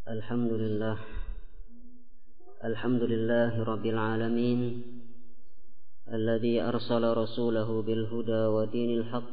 Alhamdulillah Alhamdulillahi Rabbil Alamin Alladhi arsala rasulahu bilhuda wa dinil haq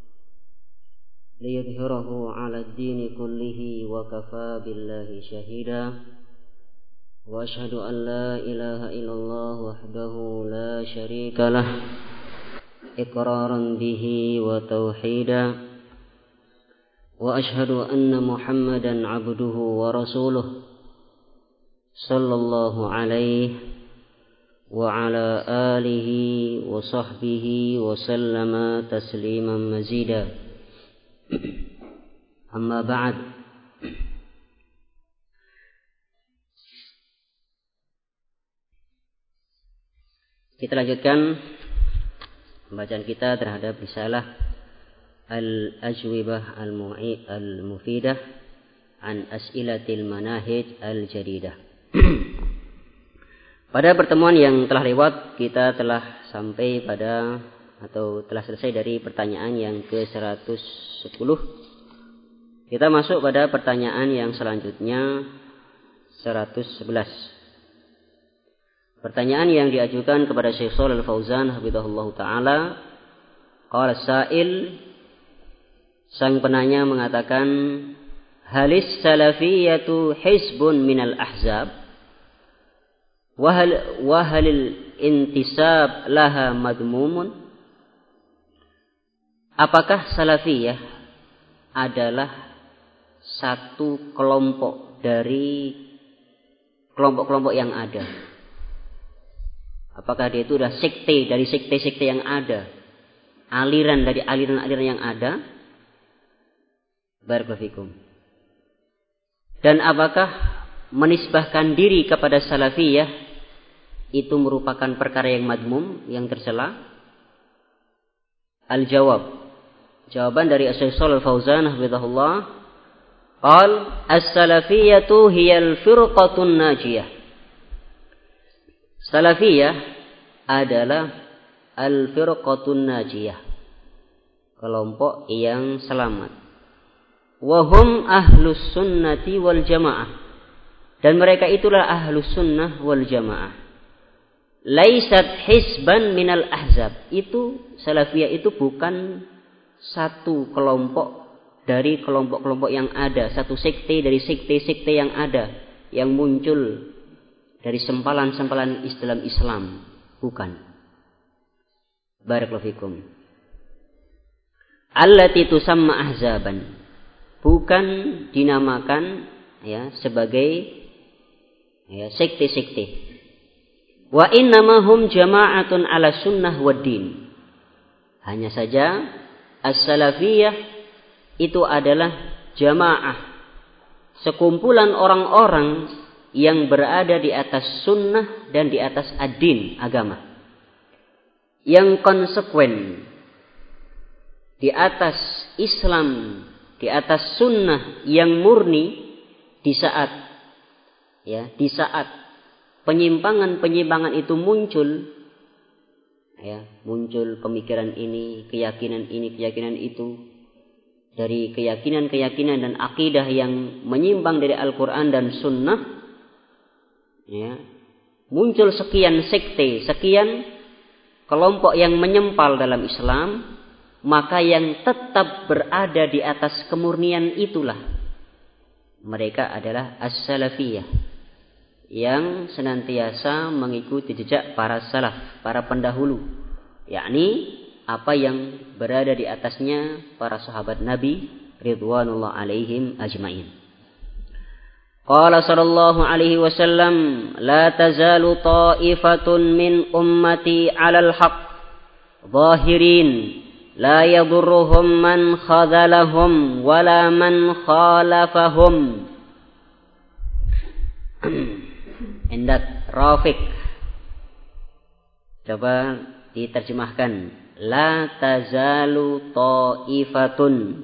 liyudhhirahu ala ad-dini kullihi wa kafa billahi shahida wa ashhadu an la ilaha illallah wahdahu la sharika lah iqraran bihi wa tauhida wa ashhadu anna Muhammadan abduhu wa rasuluh sallallahu alaihi wa ala alihi wa sahbihi wa sallama tasliman mazida. Amma ba'd. Kita lanjutkan pembacaan kita terhadap risalah Al-Ajwibah Al-Mufidah an As'ilatil Manahij Al-Jadidah. Pada pertemuan yang telah lewat kita telah sampai pada atau telah selesai dari pertanyaan yang ke-110. Kita masuk pada pertanyaan yang selanjutnya 111. Pertanyaan yang diajukan kepada Syekh Shalih Al-Fauzan hafizahullah taala. Qala sa'il, sang penanya mengatakan, halis salafiyatu hizbun minal ahzab wa halil intisab laha madmumun. Apakah salafiyah adalah satu kelompok dari kelompok-kelompok yang ada? Apakah dia itu adalah sekte dari sekte-sekte yang ada, aliran dari aliran-aliran yang ada? Barakallahu fikum. Dan apakah menisbahkan diri kepada salafiyah itu merupakan perkara yang madmum, yang tercela? Al-jawab. Jawaban dari Syekh Shalih Al-Fauzan hafizahullah, qal as-salafiyatu hiyal firqatun najiyah. Salafiyah adalah al-firqatun najiyah, kelompok yang selamat. Wahum ahlus sunnati wal jamaah, dan mereka itulah ahlus sunnah wal jamaah. Laisat hisban minal ahzab, itu salafiyah itu bukan satu kelompok dari kelompok-kelompok yang ada, satu sekte dari sekte-sekte yang ada, yang muncul dari sempalan-sempalan Islam, bukan. Barakallahu fikum. Allati tusamma ahzaban, bukan dinamakan ya sebagai ya sekte-sekte. Wa innamahum jama'atun ala sunnah wad din. Hanya saja as-salafiyah itu adalah jamaah, sekumpulan orang-orang yang berada di atas sunnah dan di atas ad-din, agama, yang konsekuen di atas Islam, di atas sunnah yang murni di saat penyimpangan-penyimpangan itu muncul, ya, muncul pemikiran ini, keyakinan itu, dari keyakinan-keyakinan dan akidah yang menyimpang dari Al-Quran dan Sunnah, ya, muncul sekian sekte, sekian kelompok yang menyempal dalam Islam, maka yang tetap berada di atas kemurnian itulah mereka adalah as-salafiyah, yang senantiasa mengikuti jejak para salaf, para pendahulu, yakni apa yang berada di atasnya para sahabat Nabi ridwanullah alaihim ajmain. Qala sallallahu alaihi wasallam, la tazalu ta'ifatun min ummati 'alal haqq zahirin la yadurruhum man khadhalahum wala man khalafahum. Indat Rafiq. Coba diterjemahkan. La tazalu ta'ifatun.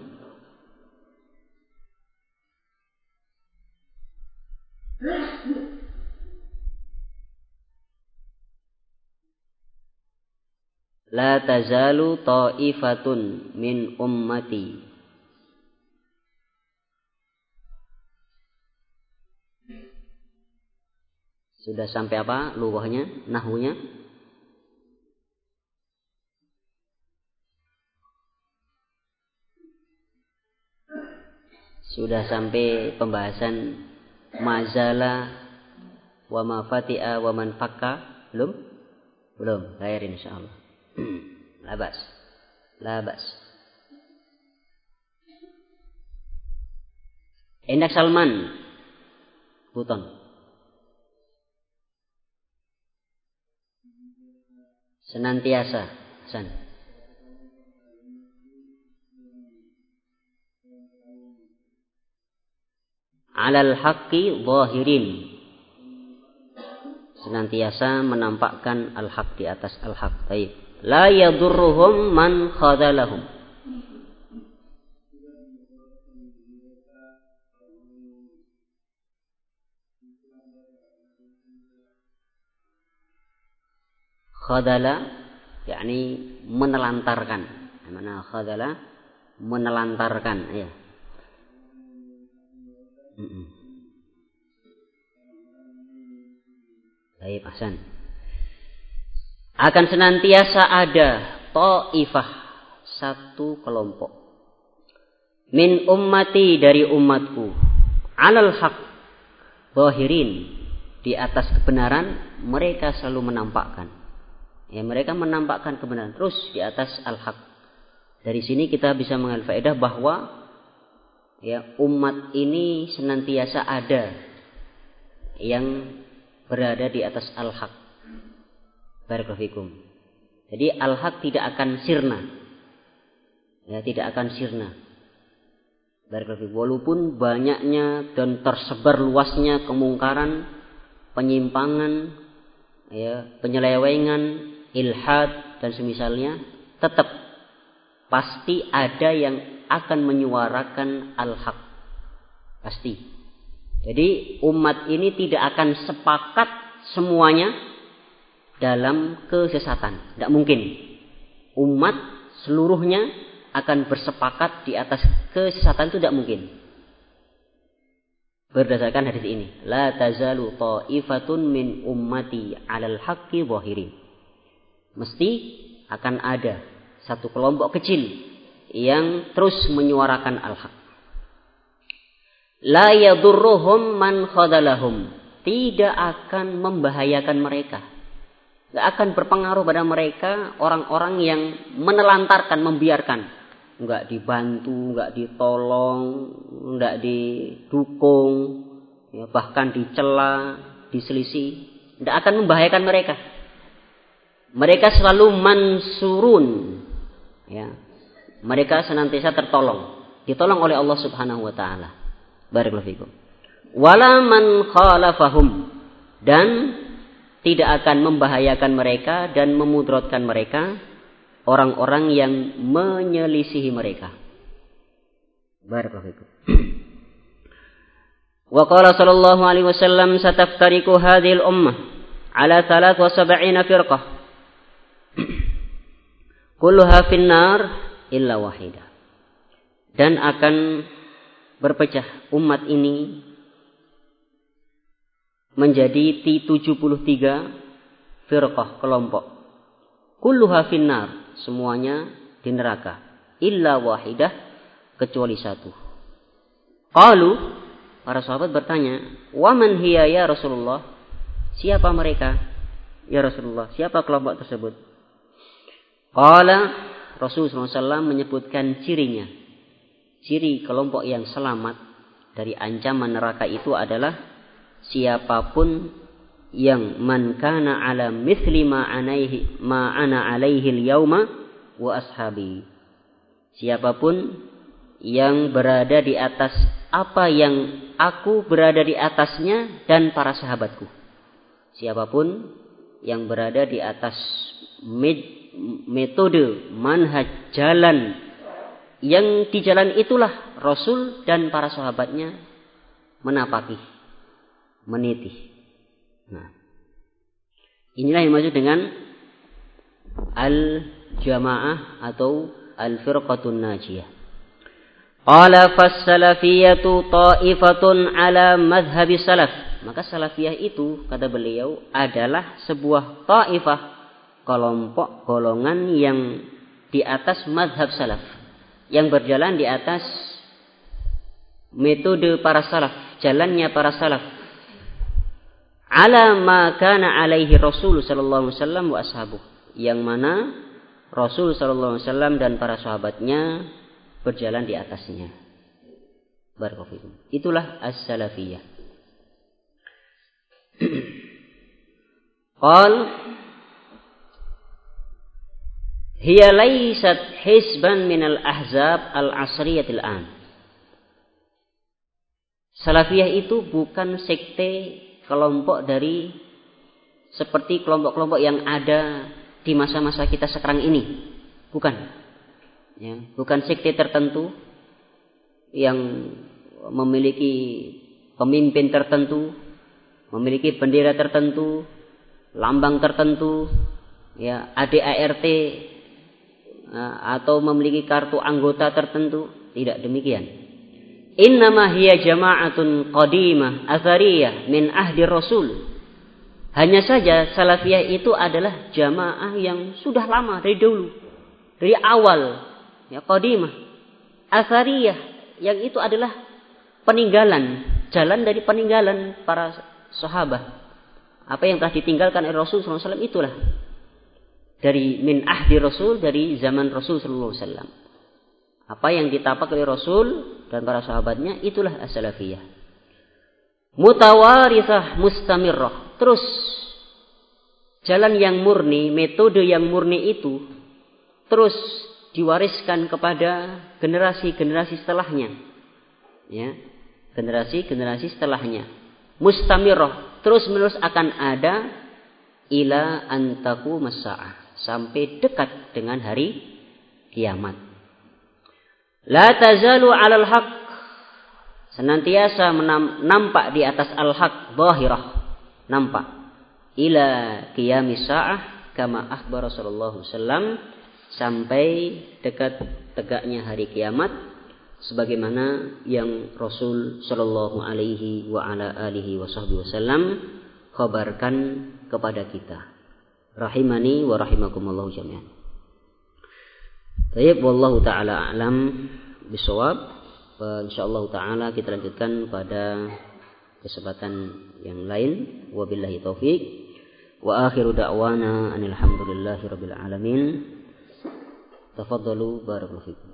La tazalu ta'ifatun min ummati Sudah sampai apa? Lughahnya, nahwunya. Sudah sampai pembahasan mazala wa ma fati'a wa man fakka? Belum? Belum. Khair insyaallah. Labas. Labas. Indak Salman. Buton. Senantiasa. Hasan. Alal haqqi zahirin. Senantiasa menampakkan al-haq di atas al-haq. Baik. La yadurruhum man khadalahum. Khadala yakni menelantarkan. Mana khadala? Menelantarkan, ya. Baik, Hasan. Akan senantiasa ada ta'ifah, satu kelompok. Min ummati, dari umatku. Alal haq, zahirin, di atas kebenaran mereka selalu menampakkan. Ya, mereka menampakkan kebenaran terus di atas al-haq. Dari sini kita bisa mengambil faedah bahwa ya, umat ini senantiasa ada yang berada di atas al-haq. Barakallahu fikum. Jadi al-haq tidak akan sirna. Ya, tidak akan sirna. Barakallahu fikum. Walaupun banyaknya dan tersebar luasnya kemungkaran, penyimpangan, ya, penyelewengan, ilhad dan semisalnya, tetap pasti ada yang akan menyuarakan al-haq. Pasti. Jadi umat ini tidak akan sepakat semuanya dalam kesesatan. Tidak mungkin. Umat seluruhnya akan bersepakat di atas kesesatan, itu tidak mungkin. Berdasarkan hadis ini, la tazalu ta'ifatun min ummati 'alal haqqi zahirin. Mesti akan ada satu kelompok kecil yang terus menyuarakan al-haq. La yadurruhum man khadalahum. Tidak akan membahayakan mereka. Tidak akan berpengaruh pada mereka orang-orang yang menelantarkan, membiarkan. Enggak dibantu, enggak ditolong, enggak didukung, ya, bahkan dicela, diselisih. Tidak akan membahayakan mereka. Mereka selalu mansurun. Ya. Mereka senantiasa tertolong. Ditolong oleh Allah subhanahu wa ta'ala. Barakallahu fikum. Wala man khalafahum. Dan tidak akan membahayakan mereka dan memudaratkan mereka orang-orang yang menyelisihi mereka. Barakallahu fikum. Wa qala sallallahu alaihi wasallam sataftariqu hadhil ummah ala 73 firqah. Kulluha finnar illa wahidah. Dan akan berpecah umat ini menjadi 73 firqah, kelompok. Kulluha finnar, semuanya di neraka. Illa wahidah, kecuali satu. Qalu, para sahabat bertanya, wa man hiya ya Rasulullah? Siapa mereka? Ya Rasulullah, siapa kelompok tersebut? Qala, Rasulullah SAW menyebutkan cirinya. Ciri kelompok yang selamat dari ancaman neraka itu adalah siapapun yang man kana ala mithli ma ana alaihi al-yauma wa ashabi. Siapapun yang berada di atas apa yang aku berada di atasnya dan para sahabatku. Siapapun yang berada di atas metode, manhaj, jalan yang di jalan itulah Rasul dan para sahabatnya menapaki, meniti. Nah, inilah yang maksud dengan al-jamaah atau al-firqatun najiyah. Qala fas-salafiyatu ta'ifatun ala madhhabi salaf. Maka salafiyah itu, kata beliau, adalah sebuah ta'ifah, kelompok golongan yang di atas mazhab salaf, yang berjalan di atas metode para salaf, jalannya para salaf, ala ma kana alaihi Rasul sallallahu alaihi wasallam wa ashabuh, yang mana Rasul sallallahu alaihi wasallam dan para sahabatnya berjalan di atasnya. Barakallahu fikum. Itulah as-salafiyah. Qal hiya laysat hisban minal ahzab al-asriyatil an. Salafiyah itu bukan sekte, kelompok dari seperti kelompok-kelompok yang ada di masa-masa kita sekarang ini. Bukan. Ya, bukan sekte tertentu yang memiliki pemimpin tertentu, memiliki bendera tertentu, lambang tertentu, ya, ADART, atau memiliki kartu anggota tertentu. Tidak demikian. Innama hiya jama'atun qadimah athariyah min ahdi Rasul. Hanya saja salafiyah itu adalah jamaah yang sudah lama, dari dulu, dari awal, ya, qadimah, athariyah, yang itu adalah peninggalan, jalan dari peninggalan para sahabat. Apa yang telah ditinggalkan oleh Rasul SAW itulah dari min ahdi Rasul, dari zaman Rasul SAW. Apa yang ditapak oleh Rasul dan para sahabatnya, itulah as-salafiyah. Mutawarithah mustamirrah. Terus jalan yang murni, metode yang murni itu terus diwariskan kepada generasi-generasi setelahnya. Ya, generasi-generasi setelahnya. Mustamirrah, terus menerus akan ada ila antaku masa'ah, sampai dekat dengan hari kiamat. La tazalu 'alal haq, senantiasa nampak di atas al-haq, zahirah, nampak, ila qiyamis sa'ah kama akhbara sallallahu alaihi wasallam, sampai dekat tegaknya hari kiamat, sebagaimana yang Rasul sallallahu alaihi wa ala alihi wasallam khabarkan kepada kita. Rahimani wa rahimakumullah jami'an. Baik, wallahu taala a'lam bishawab. Insyaallah taala kita lanjutkan pada kesempatan yang lain. Wabillahi taufik. Wa akhiru da'wana anil hamdulillahi rabbil alamin. Tafadhalu barakallahu fikum.